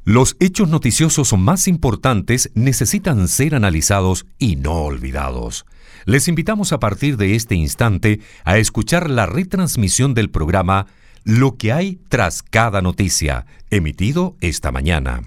Los hechos noticiosos más importantes necesitan ser analizados y no olvidados. Les invitamos a partir de este instante a escuchar la retransmisión del programa Lo que hay tras cada noticia, emitido esta mañana.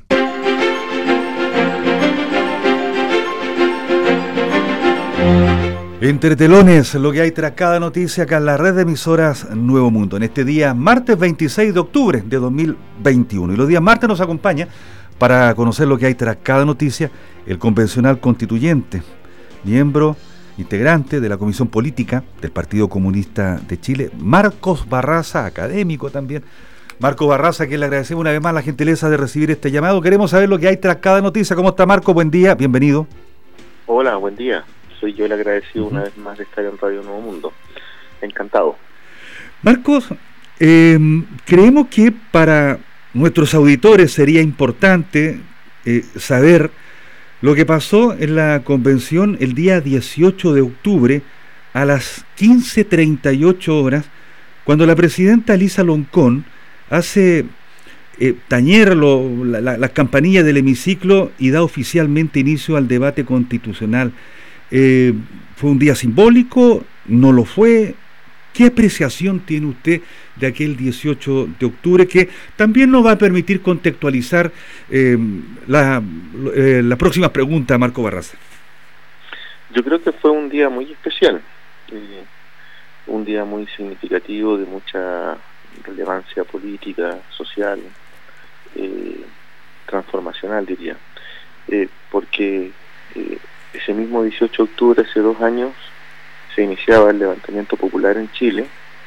Entre telones, lo que hay tras cada noticia acá en la red de emisoras Nuevo Mundo. En este día, martes 26 de octubre de 2021. Y los días martes nos acompaña para conocer lo que hay tras cada noticia el convencional constituyente, miembro integrante de la Comisión Política del Partido Comunista de Chile, Marcos Barraza, académico también. Marcos Barraza, que le agradecemos una vez más la gentileza de recibir este llamado. Queremos saber lo que hay tras cada noticia. ¿Cómo está, Marcos? Buen día, bienvenido. Hola, buen día. Soy yo el agradecido una vez más de estar en Radio Nuevo Mundo. Encantado. Marcos, creemos que para nuestros auditores sería importante saber lo que pasó en la convención el día 18 de octubre a las 15:38 horas, cuando la presidenta Elisa Loncón hace tañer las campanillas del hemiciclo y da oficialmente inicio al debate constitucional. ¿Fue un día simbólico? ¿No lo fue? ¿Qué apreciación tiene usted de aquel 18 de octubre que también nos va a permitir contextualizar la próxima pregunta, Marco Barraza? Yo creo que fue un día muy especial, un día muy significativo, de mucha relevancia política, social, transformacional, diría, porque ese mismo 18 de octubre, hace 2 años, se iniciaba el levantamiento popular en Chile,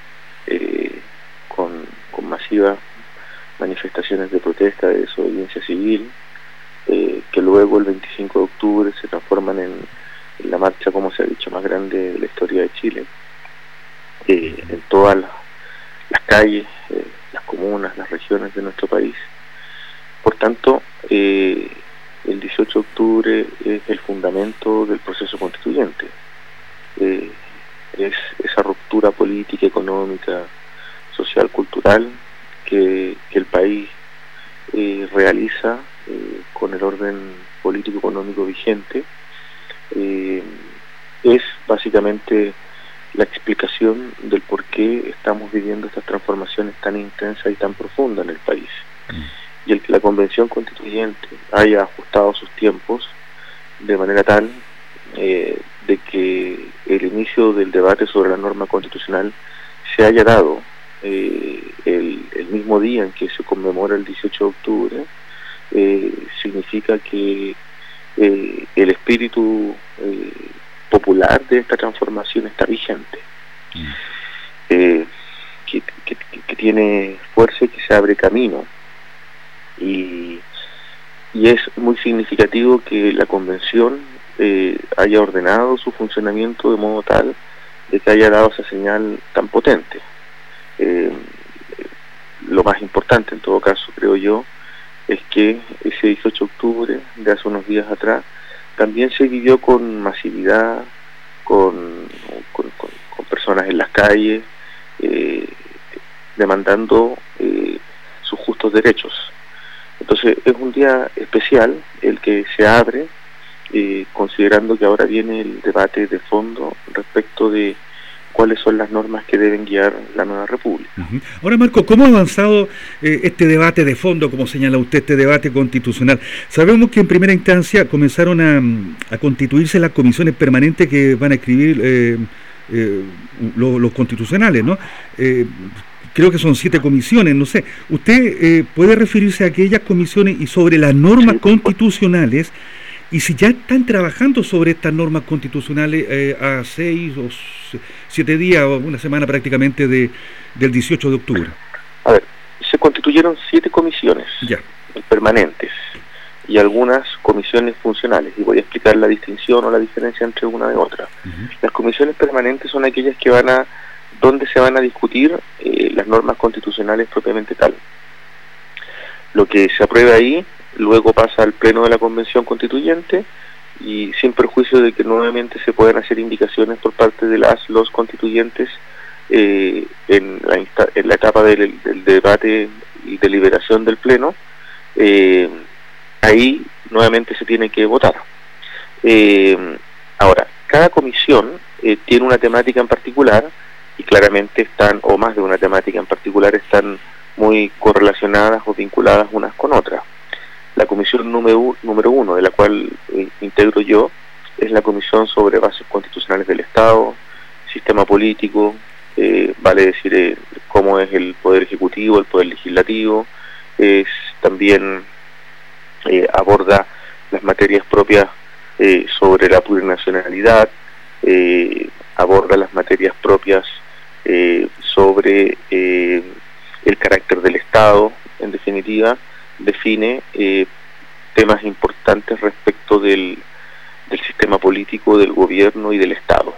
con masivas manifestaciones de protesta, de desobediencia civil, que luego el 25 de octubre se transforman en la marcha, como se ha dicho, más grande de la historia de Chile, en todas las calles, las comunas, las regiones de nuestro país. Por tanto, el 18 de octubre es el fundamento del proceso constituyente. Es esa ruptura política, económica, social, cultural que el país realiza con el orden político económico vigente. Es básicamente la explicación del por qué estamos viviendo estas transformaciones tan intensas y tan profundas en el país. Y el que la Convención Constituyente haya ajustado sus tiempos de manera tal de que el inicio del debate sobre la norma constitucional se haya dado el mismo día en que se conmemora el 18 de octubre, significa que el espíritu popular de esta transformación está vigente, que tiene fuerza y que se abre camino. Y es muy significativo que la convención haya ordenado su funcionamiento de modo tal de que haya dado esa señal tan potente. Lo más importante en todo caso, creo yo, es que ese 18 de octubre de hace unos días atrás también se vivió con masividad, con personas en las calles demandando sus justos derechos. Entonces es un día especial el que se abre, considerando que ahora viene el debate de fondo respecto de cuáles son las normas que deben guiar la nueva república. Ahora, Marco, ¿cómo ha avanzado este debate de fondo, como señala usted, este debate constitucional? Sabemos que en primera instancia comenzaron a constituirse las comisiones permanentes que van a escribir los constitucionales, ¿no? Creo que son 7 comisiones, no sé. ¿Usted puede referirse a aquellas comisiones y sobre las normas constitucionales? Y si ya están trabajando sobre estas normas constitucionales a 6 o 7 días o una semana prácticamente del 18 de octubre. A ver, se constituyeron 7 comisiones permanentes y algunas comisiones funcionales, y voy a explicar la distinción o la diferencia entre una y otra. Las comisiones permanentes son aquellas que donde se van a discutir las normas constitucionales propiamente tal. Lo que se apruebe ahí luego pasa al pleno de la Convención Constituyente, y sin perjuicio de que nuevamente se puedan hacer indicaciones por parte de los constituyentes en la etapa del debate y deliberación del pleno, ahí nuevamente se tiene que votar. Ahora, cada comisión tiene una temática en particular, y claramente están, o más de una temática en particular, están muy correlacionadas o vinculadas unas con otras. La comisión número uno, de la cual integro yo, es la comisión sobre bases constitucionales del Estado, sistema político, vale decir cómo es el poder ejecutivo, el poder legislativo, también aborda las materias propias sobre la plurinacionalidad, aborda las materias propias sobre el carácter del Estado, en definitiva, define temas importantes respecto del sistema político, del gobierno y del Estado.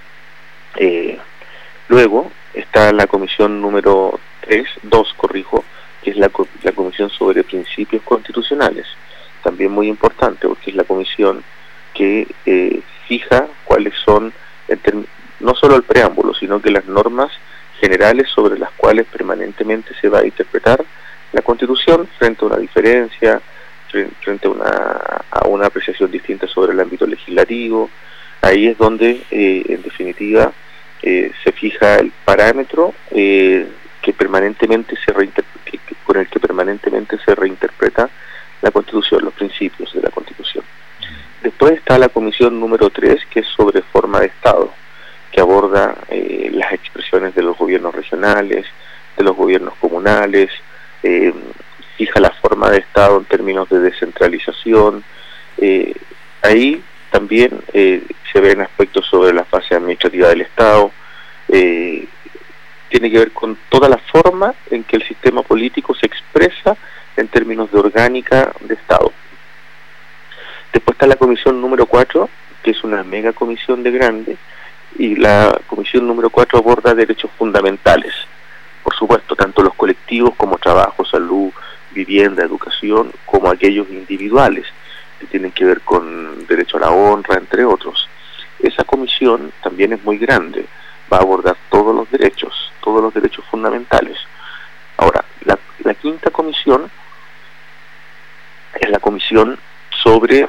Luego está la comisión número 2, que es la comisión sobre principios constitucionales, también muy importante porque es la comisión que fija cuáles son no solo el preámbulo, sino que las normas generales sobre las cuales permanentemente se va a interpretar la Constitución frente a una diferencia, frente a una apreciación distinta sobre el ámbito legislativo. Ahí es donde, en definitiva, se fija el parámetro que permanentemente con el que permanentemente se reinterpreta la Constitución, los principios de la Constitución. Después está la comisión número 3, que es sobre forma de Estado, que aborda las expresiones de los gobiernos regionales, de los gobiernos comunales, fija la forma de Estado en términos de descentralización. Ahí también se ven aspectos sobre la fase administrativa del Estado. Tiene que ver con toda la forma en que el sistema político se expresa en términos de orgánica de Estado. Después está la comisión número 4, que es una mega comisión de grande, y la comisión número 4 aborda derechos fundamentales, por supuesto, tanto los colectivos como trabajo, salud, vivienda, educación, como aquellos individuales, que tienen que ver con derecho a la honra, entre otros. Esa comisión también es muy grande, va a abordar todos los derechos fundamentales. Ahora, la quinta comisión es la comisión sobre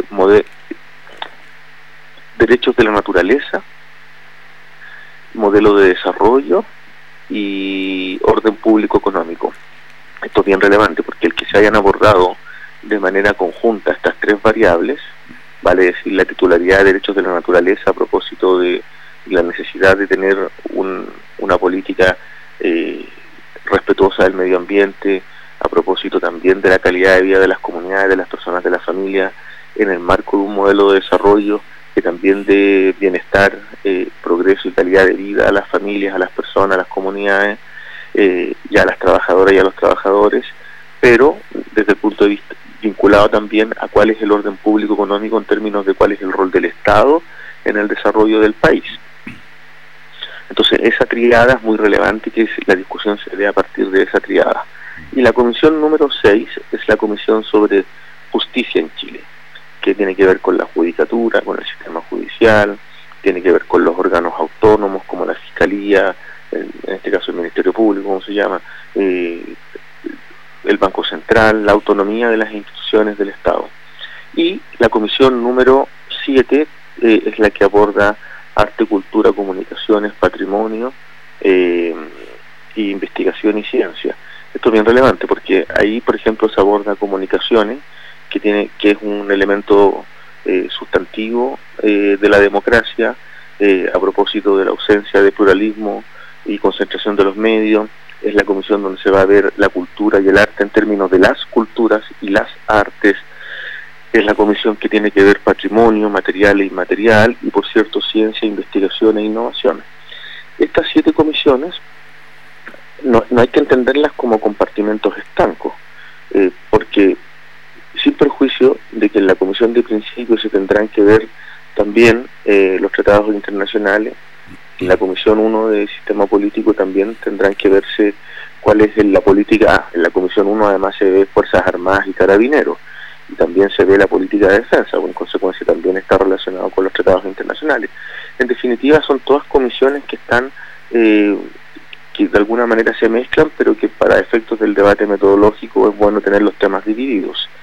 derechos de la naturaleza, modelo de desarrollo y orden público económico. Esto es bien relevante porque el que se hayan abordado de manera conjunta estas tres variables, vale decir la titularidad de derechos de la naturaleza a propósito de la necesidad de tener una política respetuosa del medio ambiente, a propósito también de la calidad de vida de las comunidades, de las personas, de la familia, en el marco de un modelo de desarrollo que también dé bienestar, progreso y calidad de vida a las familias, a las personas, a las comunidades, y a las trabajadoras y a los trabajadores, pero desde el punto de vista vinculado también a cuál es el orden público económico en términos de cuál es el rol del Estado en el desarrollo del país. Entonces esa triada es muy relevante, que la discusión se dé a partir de esa triada. Y la comisión número 6 es la comisión sobre justicia en Chile, que tiene que ver con la judicatura, con el sistema judicial, tiene que ver con los órganos autónomos como la Fiscalía, en este caso el Ministerio Público, como se llama, el Banco Central, la autonomía de las instituciones del Estado. Y la comisión número 7 es la que aborda arte, cultura, comunicaciones, patrimonio, investigación y ciencia. Esto es bien relevante porque ahí, por ejemplo, se aborda comunicaciones, que es un elemento sustantivo de la democracia, a propósito de la ausencia de pluralismo y concentración de los medios. Es la comisión donde se va a ver la cultura y el arte en términos de las culturas y las artes. Es la comisión que tiene que ver patrimonio, material e inmaterial, y por cierto, ciencia, investigación e innovación. Estas 7 comisiones no hay que entenderlas como compartimentos estancos, porque sin perjuicio de que en la comisión de principios se tendrán que ver también los tratados internacionales, en la comisión 1 de sistema político también tendrán que verse cuál es la política. En la comisión 1 además se ve Fuerzas Armadas y Carabineros, y también se ve la política de defensa, en consecuencia también está relacionado con los tratados internacionales. En definitiva, son todas comisiones que están que de alguna manera se mezclan, pero que para efectos del debate metodológico es bueno tener los temas divididos.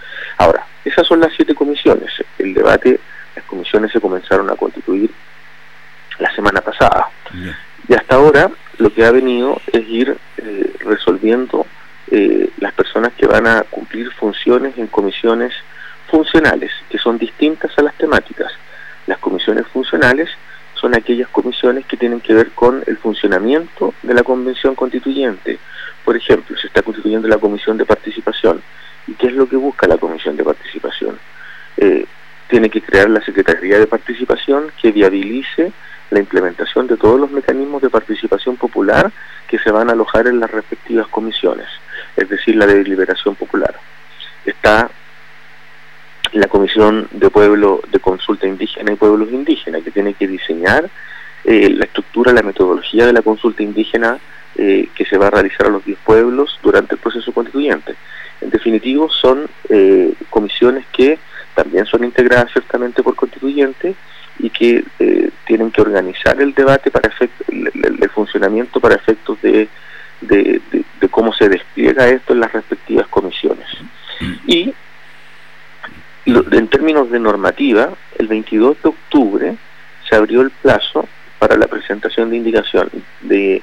Ahora, esas son las 7 comisiones. El debate, las comisiones se comenzaron a constituir la semana pasada. Yeah. Y hasta ahora lo que ha venido es ir resolviendo las personas que van a cumplir funciones en comisiones funcionales, que son distintas a las temáticas. Las comisiones funcionales son aquellas comisiones que tienen que ver con el funcionamiento de la convención constituyente. Por ejemplo, se está constituyendo la comisión de participación. ¿Y qué es lo que busca la comisión de participación? Tiene que crear la Secretaría de Participación que viabilice la implementación de todos los mecanismos de participación popular que se van a alojar en las respectivas comisiones, es decir, la de deliberación popular. Está la Comisión de Consulta Indígena y Pueblos Indígenas, que tiene que diseñar la estructura, la metodología de la consulta indígena que se va a realizar a los 10 pueblos durante el proceso constituyente. En definitivo, son comisiones que también son integradas ciertamente por constituyentes y que tienen que organizar el debate para el funcionamiento para efectos de cómo se despliega esto en las respectivas comisiones. Y en términos de normativa, el 22 de octubre se abrió el plazo para la presentación de indicación de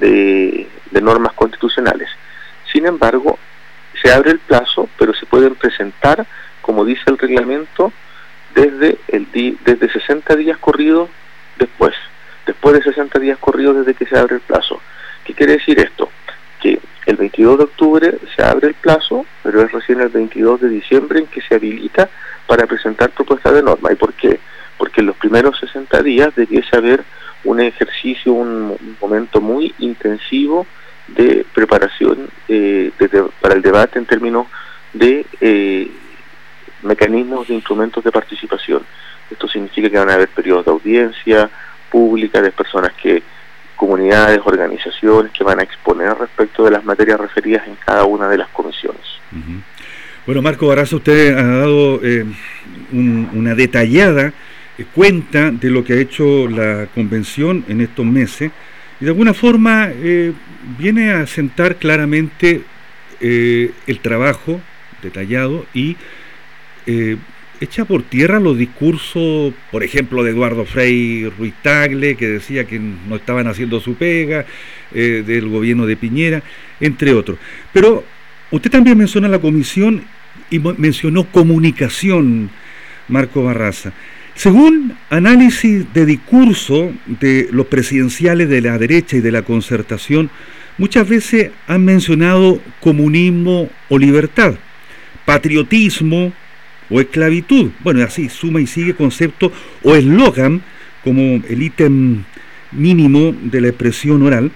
normas constitucionales. Sin embargo, se abre el plazo, pero se pueden presentar, como dice el reglamento, desde 60 días corridos después de 60 días corridos desde que se abre el plazo. ¿Qué quiere decir esto? Que el 22 de octubre se abre el plazo, pero es recién el 22 de diciembre en que se habilita para presentar propuestas de norma. ¿Y por qué? Porque en los primeros 60 días debiese haber un ejercicio, un momento muy intensivo de preparación para el debate en términos de mecanismos de instrumentos de participación. Esto significa que van a haber periodos de audiencia pública de personas comunidades, organizaciones que van a exponer respecto de las materias referidas en cada una de las comisiones. Uh-huh. Bueno, Marco Barraza, usted ha dado una detallada cuenta de lo que ha hecho la convención en estos meses y de alguna forma viene a sentar claramente el trabajo detallado y echa por tierra los discursos, por ejemplo, de Eduardo Frei Ruiz Tagle, que decía que no estaban haciendo su pega, del gobierno de Piñera, entre otros. Pero usted también menciona la comisión y mencionó comunicación, Marco Barraza. Según análisis de discurso de los presidenciales de la derecha y de la concertación, muchas veces han mencionado comunismo o libertad, patriotismo o esclavitud. Bueno, así suma y sigue concepto o eslogan como el ítem mínimo de la expresión oral,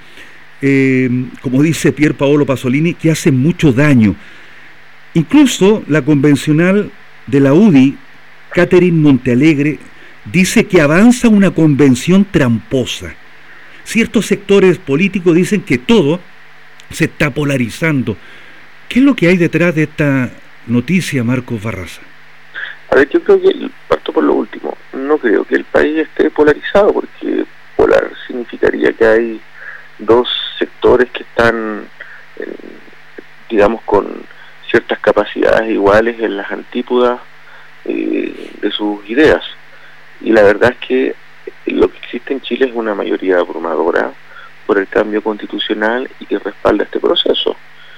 como dice Pier Paolo Pasolini, que hace mucho daño. Incluso la convencional de la UDI, Catherine Montealegre, dice que avanza una convención tramposa. Ciertos sectores políticos dicen que todo se está polarizando. ¿Qué es lo que hay detrás de esta noticia, Marcos Barraza? A ver, yo creo que, parto por lo último, no creo que el país esté polarizado, porque polar significaría que hay dos sectores que están, digamos, con ciertas capacidades iguales en las antípodas de sus ideas. Y la verdad es que lo que existe en Chile es una mayoría abrumadora por el cambio constitucional y que respalda este proceso.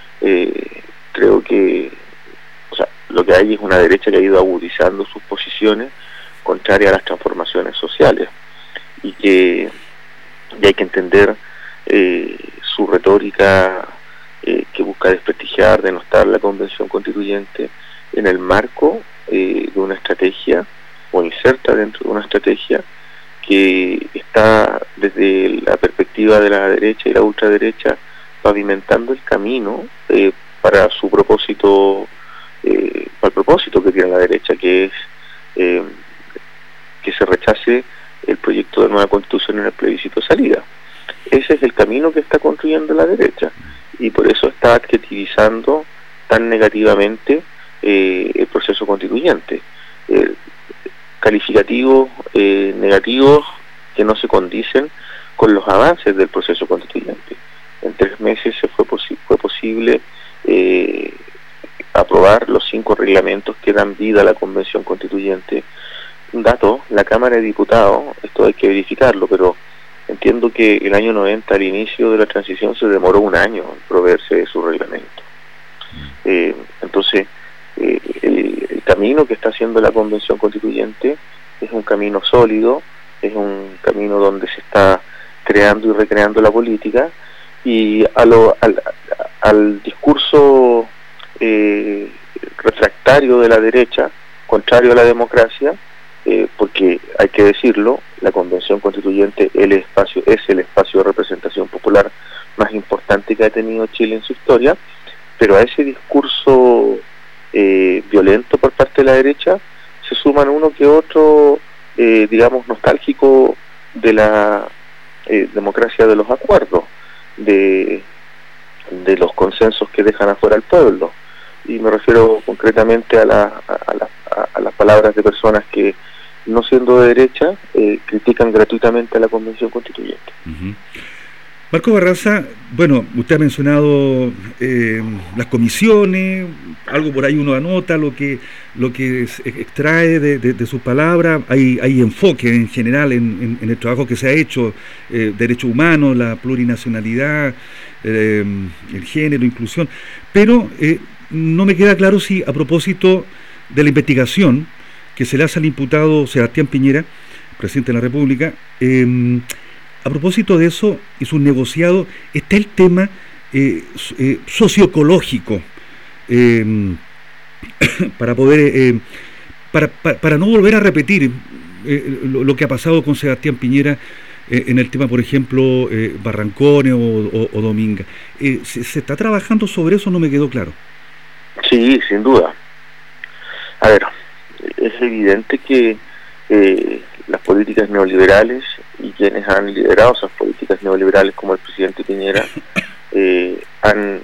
Creo que lo que hay es una derecha que ha ido agudizando sus posiciones contrarias a las transformaciones sociales y que hay que entender su retórica que busca desprestigiar, denostar la convención constituyente en el marco de una estrategia o inserta dentro de una estrategia que está desde la perspectiva de la derecha y la ultraderecha pavimentando el camino para su propósito, para el propósito que tiene la derecha, que es que se rechace el proyecto de nueva constitución en el plebiscito de salida. Ese es el camino que está construyendo la derecha y por eso está adjetivizando tan negativamente el proceso constituyente. Calificativos negativos que no se condicen con los avances del proceso constituyente. En 3 meses fue posible aprobar los 5 reglamentos que dan vida a la Convención Constituyente. Un dato, la Cámara de Diputados, esto hay que verificarlo, pero entiendo que el año 90, al inicio de la transición, se demoró un año en proveerse de su reglamento. Entonces, el camino que está haciendo la Convención Constituyente es un camino sólido, es un camino donde se está creando y recreando la política, y al discurso refractario de la derecha, contrario a la democracia, porque hay que decirlo, la Convención Constituyente es el espacio de representación popular más importante que ha tenido Chile en su historia, pero a ese discurso violento por parte de la derecha se suman uno que otro, digamos, nostálgico de la democracia de los acuerdos, de los consensos que dejan afuera al pueblo, y me refiero concretamente a las palabras de personas que, no siendo de derecha, critican gratuitamente a la Convención Constituyente. Uh-huh. Marco Barraza, bueno, usted ha mencionado las comisiones, algo por ahí uno anota lo que extrae de sus palabras. Hay enfoque en general en el trabajo que se ha hecho, derechos humanos, la plurinacionalidad, el género, inclusión, pero no me queda claro si, a propósito de la investigación que se le hace al imputado Sebastián Piñera, presidente de la República, a propósito de eso y sus negociados, está el tema socioecológico, para poder para no volver a repetir lo que ha pasado con Sebastián Piñera en el tema, por ejemplo, Barrancones o Dominga. ¿Se está trabajando sobre eso? No me quedó claro. Sí, sin duda. A ver, es evidente que las políticas neoliberales y quienes han liderado esas políticas neoliberales, como el presidente Piñera, han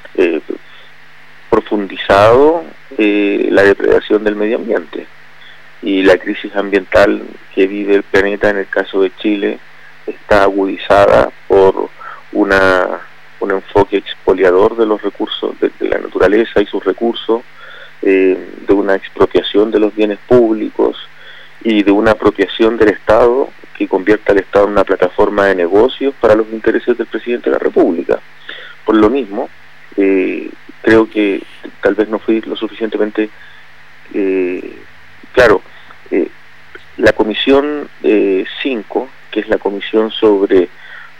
profundizado la depredación del medio ambiente, y la crisis ambiental que vive el planeta, en el caso de Chile, está agudizada por un enfoque expoliador de los recursos de la naturaleza y sus recursos, de una expropiación de los bienes públicos y de una apropiación del Estado que convierte al Estado en una plataforma de negocios para los intereses del presidente de la República. Por lo mismo, creo que tal vez no fui lo suficientemente claro. La Comisión 5, que es la comisión sobre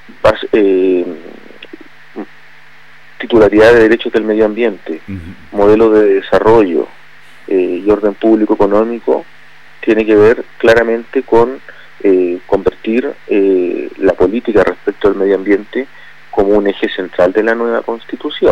titularidad de derechos del medio ambiente, modelo de desarrollo y orden público económico, tiene que ver claramente con convertir la política respecto al medio ambiente como un eje central de la nueva Constitución,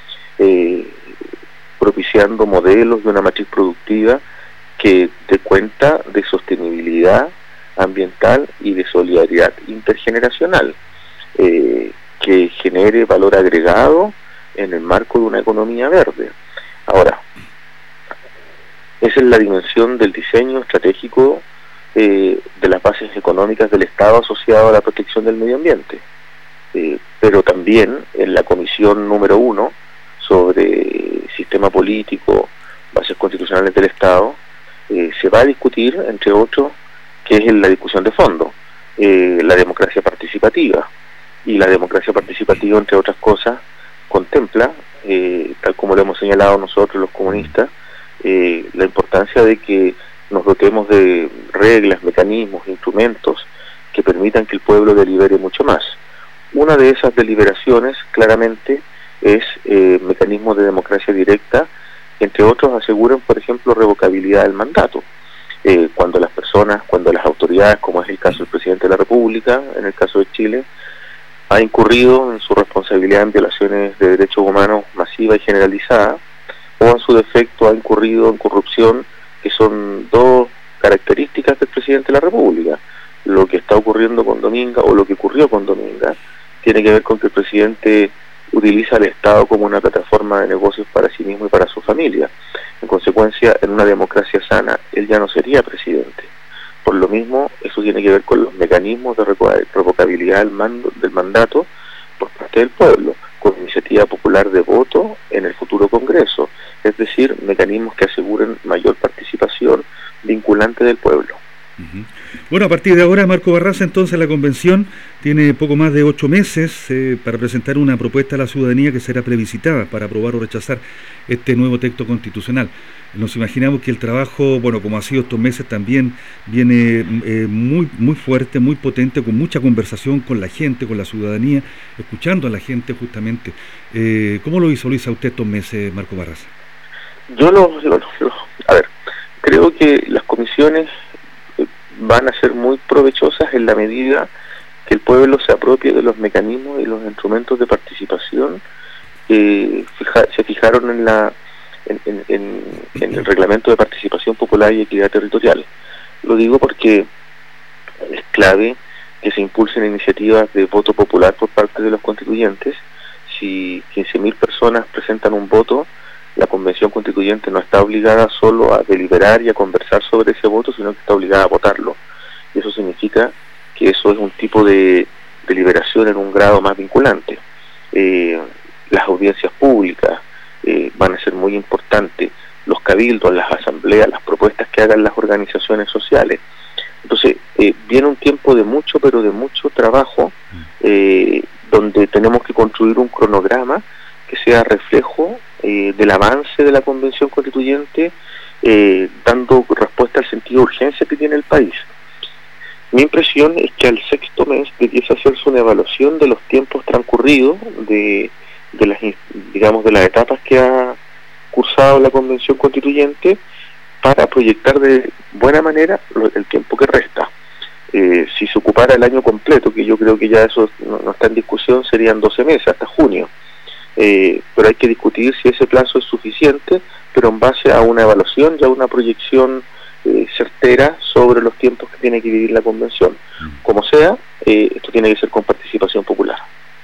propiciando modelos de una matriz productiva que dé cuenta de sostenibilidad ambiental y de solidaridad intergeneracional, que genere valor agregado en el marco de una economía verde. Ahora, esa es la dimensión del diseño estratégico de las bases económicas del Estado asociado a la protección del medio ambiente. Pero también en la comisión número 1 sobre sistema político, bases constitucionales del Estado, se va a discutir, entre otros, que es la discusión de fondo, la democracia participativa. Y la democracia participativa, entre otras cosas, contempla, tal como lo hemos señalado nosotros los comunistas, la importancia de que nos dotemos de reglas, mecanismos, instrumentos que permitan que el pueblo delibere mucho más. Una de esas deliberaciones, claramente, es mecanismos de democracia directa, que entre otros aseguran, por ejemplo, revocabilidad del mandato. Cuando las autoridades, como es el caso del presidente de la República, en el caso de Chile, ha incurrido en su responsabilidad en violaciones de derechos humanos masiva y generalizada, o en su defecto ha incurrido en corrupción, que son dos características del presidente de la República. Lo que está ocurriendo con Dominga, o lo que ocurrió con Dominga, tiene que ver con que el presidente utiliza al Estado como una plataforma de negocios para sí mismo y para su familia. En consecuencia, en una democracia sana, él ya no sería presidente. Por lo mismo, eso tiene que ver con los mecanismos de revocabilidad del mandato por parte del pueblo, con iniciativa popular de voto en el futuro Congreso, es decir, mecanismos que aseguren mayor participación vinculante del pueblo. Bueno, a partir de ahora, Marco Barraza, entonces la convención tiene poco más de 8 meses para presentar una propuesta a la ciudadanía que será plebiscitada para aprobar o rechazar este nuevo texto constitucional. Nos imaginamos que el trabajo, bueno, como ha sido estos meses, también viene muy fuerte, muy potente, con mucha conversación con la gente, con la ciudadanía, escuchando a la gente justamente. ¿Cómo lo visualiza usted estos meses, Marco Barraza? A ver, creo que las comisiones van a ser muy provechosas en la medida que el pueblo se apropie de los mecanismos y los instrumentos de participación que se fijaron en el reglamento de participación popular y equidad territorial. Lo digo porque es clave que se impulsen iniciativas de voto popular por parte de los constituyentes. Si 15.000 personas presentan un voto, la Convención Constituyente no está obligada solo a deliberar y a conversar sobre ese voto, sino que está obligada a votarlo. Y eso significa que eso es un tipo de deliberación en un grado más vinculante. Las audiencias públicas van a ser muy importantes, los cabildos, las asambleas, las propuestas que hagan las organizaciones sociales. Entonces, viene un tiempo de mucho, pero de mucho trabajo, donde tenemos que construir un cronograma que sea reflejo del avance de la Convención Constituyente, dando respuesta al sentido de urgencia que tiene el país. Mi impresión es que al 6º mes debiese hacerse una evaluación de los tiempos transcurridos, de las etapas que ha cursado la Convención Constituyente, para proyectar de buena manera el tiempo que resta. Si se ocupara el año completo, que yo creo que ya eso no está en discusión, serían 12 meses, hasta junio. Pero hay que discutir si ese plazo es suficiente, pero en base a una evaluación y a una proyección certera sobre los tiempos que tiene que vivir la Convención. Como sea, esto tiene que ser con participación popular.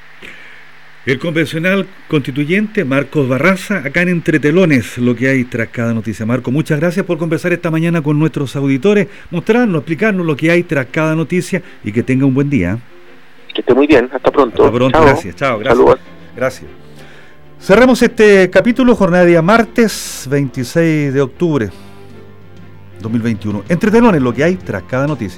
El convencional constituyente Marcos Barraza, acá en Entre Telones, lo que hay tras cada noticia. Marco, muchas gracias por conversar esta mañana con nuestros auditores, mostrarnos, explicarnos lo que hay tras cada noticia, y que tenga un buen día. Que esté muy bien, hasta pronto. Hasta pronto, chao. Gracias. Saludos. Gracias. Cerramos este capítulo, jornada de día martes 26 de octubre 2021. Entre Telones, lo que hay tras cada noticia.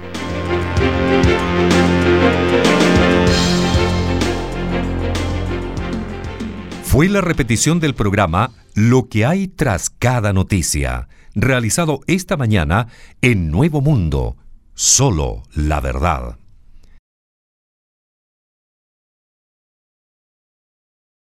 Fue la repetición del programa Lo que hay tras cada noticia, realizado esta mañana en Nuevo Mundo. Solo la verdad.